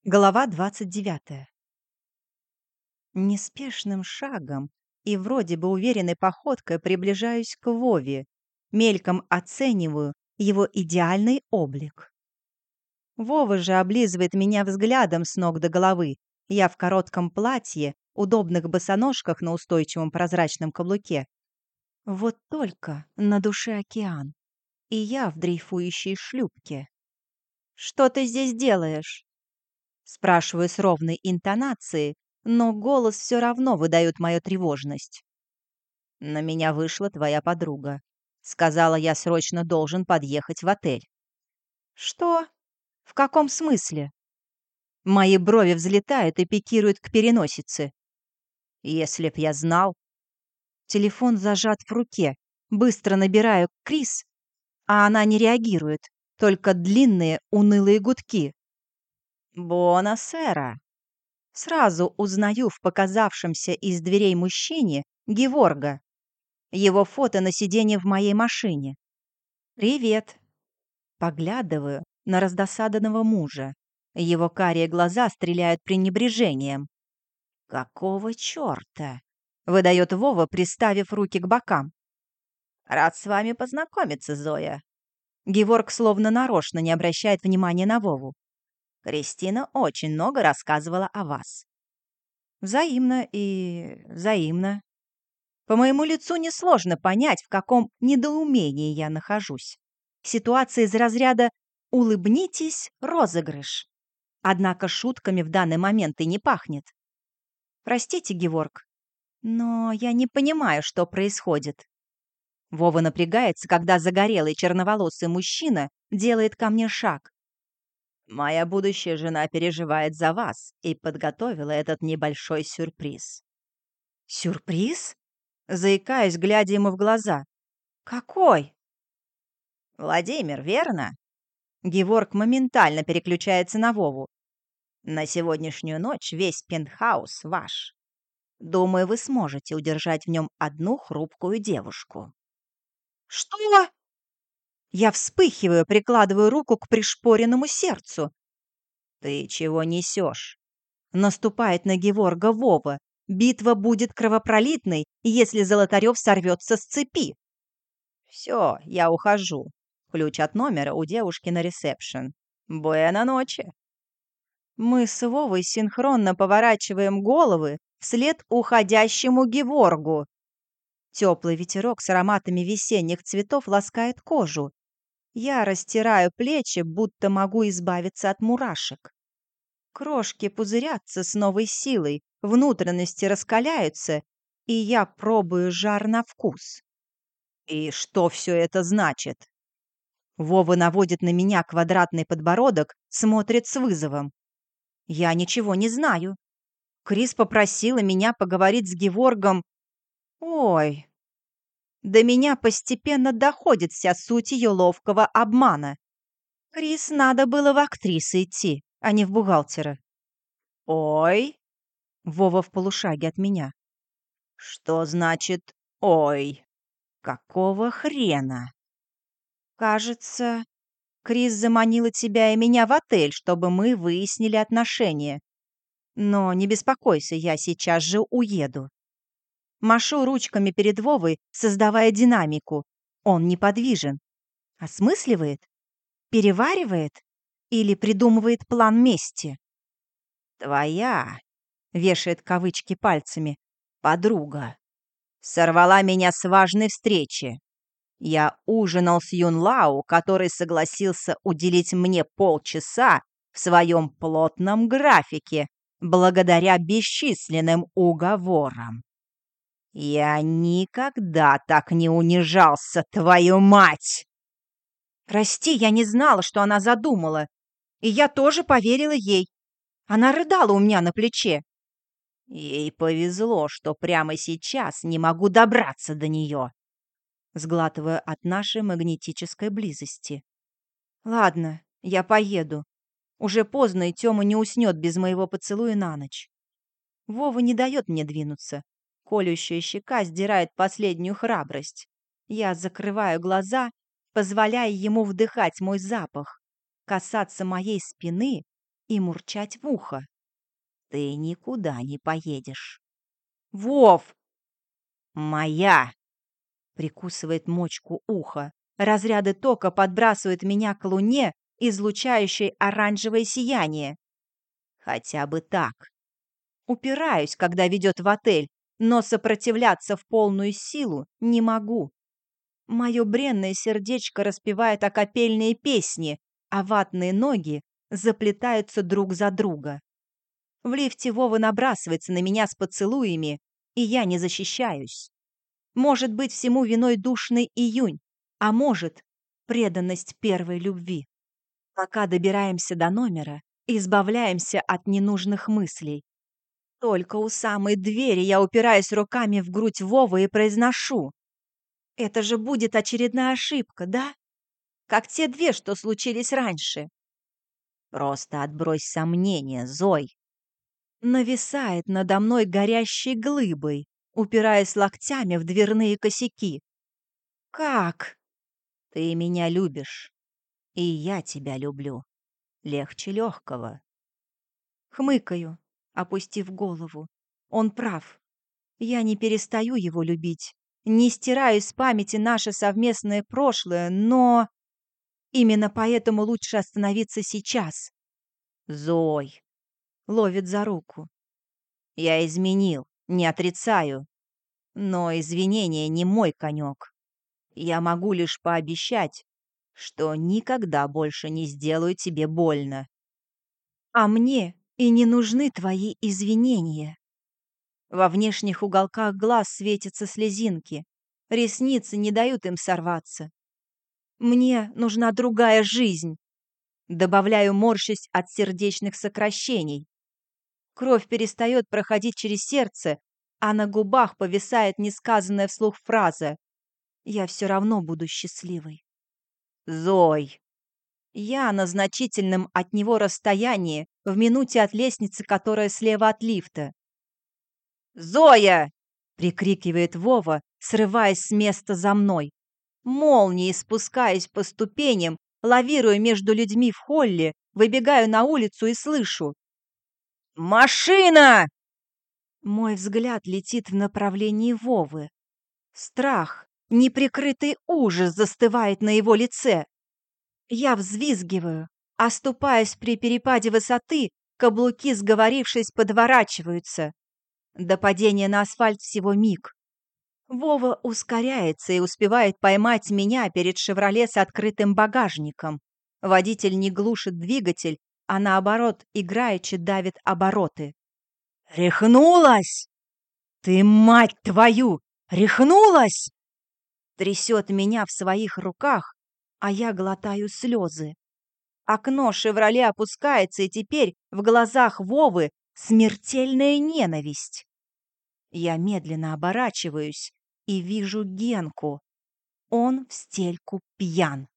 Глава 29. Неспешным шагом и вроде бы уверенной походкой приближаюсь к Вове, мельком оцениваю его идеальный облик. Вова же облизывает меня взглядом с ног до головы. Я в коротком платье, удобных босоножках на устойчивом прозрачном каблуке. Вот только на душе океан, и я в дрейфующей шлюпке. «Что ты здесь делаешь?» Спрашиваю с ровной интонацией, но голос все равно выдает мою тревожность. «На меня вышла твоя подруга. Сказала, я срочно должен подъехать в отель». «Что? В каком смысле?» Мои брови взлетают и пикируют к переносице. «Если б я знал...» Телефон зажат в руке. Быстро набираю Крис, а она не реагирует, только длинные унылые гудки. «Буонасера!» Сразу узнаю в показавшемся из дверей мужчине Геворга. Его фото на сиденье в моей машине. «Привет!» Поглядываю на раздосадованного мужа. Его карие глаза стреляют пренебрежением. «Какого черта?» — выдает Вова, приставив руки к бокам. «Рад с вами познакомиться, Зоя». Геворг словно нарочно не обращает внимания на Вову. «Кристина очень много рассказывала о вас». Взаимно и взаимно. По моему лицу несложно понять, в каком недоумении я нахожусь. Ситуация из разряда «улыбнитесь, розыгрыш». Однако шутками в данный момент и не пахнет. Простите, Геворг, но я не понимаю, что происходит. Вова напрягается, когда загорелый черноволосый мужчина делает ко мне шаг. Моя будущая жена переживает за вас и подготовила этот небольшой сюрприз. Сюрприз? Заикаюсь, глядя ему в глаза. Какой? Владимир, верно? Геворг моментально переключается на Вову. На сегодняшнюю ночь весь пентхаус ваш. Думаю, вы сможете удержать в нем одну хрупкую девушку. Что? Я вспыхиваю, прикладываю руку к пришпоренному сердцу. Ты чего несешь? Наступает на Геворга Вова. Битва будет кровопролитной, если Золотарев сорвется с цепи. Все, я ухожу. Ключ от номера у девушки на ресепшн. Буэна ночи. Мы с Вовой синхронно поворачиваем головы вслед уходящему Геворгу. Теплый ветерок с ароматами весенних цветов ласкает кожу. Я растираю плечи, будто могу избавиться от мурашек. Крошки пузырятся с новой силой, внутренности раскаляются, и я пробую жар на вкус. И что все это значит? Вова наводит на меня квадратный подбородок, смотрит с вызовом. Я ничего не знаю. Крис попросила меня поговорить с Геворгом. Ой, до меня постепенно доходит вся суть ее ловкого обмана. Крис надо было в актрисы идти, а не в бухгалтера. Ой, Вова в полушаге от меня. Что значит «ой»? Какого хрена? Кажется, Крис заманила тебя и меня в отель, чтобы мы выяснили отношения. Но не беспокойся, я сейчас же уеду. Машу ручками перед Вовой, создавая динамику. Он неподвижен. Осмысливает? Переваривает? Или придумывает план мести? «Твоя», — вешает кавычки пальцами, — «подруга. Сорвала меня с важной встречи. Я ужинал с Юн Лао, который согласился уделить мне полчаса в своем плотном графике, благодаря бесчисленным уговорам. Я никогда так не унижался, твою мать!» «Прости, я не знала, что она задумала. И я тоже поверила ей. Она рыдала у меня на плече. Ей повезло, что прямо сейчас не могу добраться до нее», сглатывая от нашей магнетической близости. «Ладно, я поеду. Уже поздно, и Тёма не уснет без моего поцелуя на ночь». Вова не дает мне двинуться. Колющая щека сдирает последнюю храбрость. Я закрываю глаза, позволяя ему вдыхать мой запах, касаться моей спины, и мурчать в ухо. Ты никуда не поедешь. Вов! Моя! Прикусывает мочку уха. Разряды тока подбрасывают меня к луне, излучающей оранжевое сияние. Хотя бы так. Упираюсь, когда ведет в отель, но сопротивляться в полную силу не могу. Мое бренное сердечко распевает акапельные песни, а ватные ноги заплетаются друг за друга. В лифте Вова набрасывается на меня с поцелуями, и я не защищаюсь. Может быть, всему виной душный июнь, а может, преданность первой любви. Пока добираемся до номера, избавляемся от ненужных мыслей. Только у самой двери я упираюсь руками в грудь Вовы и произношу: «Это же будет очередная ошибка, да? Как те две, что случились раньше». «Просто отбрось сомнения, Зой». Нависает надо мной горящей глыбой, упираясь локтями в дверные косяки. «Как?» «Ты меня любишь, и я тебя люблю. Легче легкого». Хмыкаю, опустив голову. Он прав. Я не перестаю его любить, не стираю из памяти наше совместное прошлое, но именно поэтому лучше остановиться сейчас. «Зой!» — ловит за руку. «Я изменил, не отрицаю, но извинения не мой конек. Я могу лишь пообещать, что никогда больше не сделаю тебе больно». А мне и не нужны твои извинения. Во внешних уголках глаз светятся слезинки. Ресницы не дают им сорваться. Мне нужна другая жизнь. Добавляю, морщась от сердечных сокращений. Кровь перестает проходить через сердце, а на губах повисает несказанная вслух фраза: «Я все равно буду счастливой». Зой! Я на значительном от него расстоянии, в минуте от лестницы, которая слева от лифта. «Зоя!» — прикрикивает Вова, срываясь с места за мной. Молнией спускаясь по ступеням, лавируя между людьми в холле, выбегаю на улицу и слышу: «Машина!» Мой взгляд летит в направлении Вовы. Страх, неприкрытый ужас застывает на его лице. Я взвизгиваю, оступаясь при перепаде высоты, каблуки, сговорившись, подворачиваются. До падения на асфальт всего миг. Вова ускоряется и успевает поймать меня перед «Шевроле» с открытым багажником. Водитель не глушит двигатель, а наоборот, играючи давит обороты. «Рехнулась! Ты, мать твою, рехнулась!» Трясет меня в своих руках, а я глотаю слезы. Окно «Шевроле» опускается, и теперь в глазах Вовы смертельная ненависть. Я медленно оборачиваюсь и вижу Генку. Он в стельку пьян.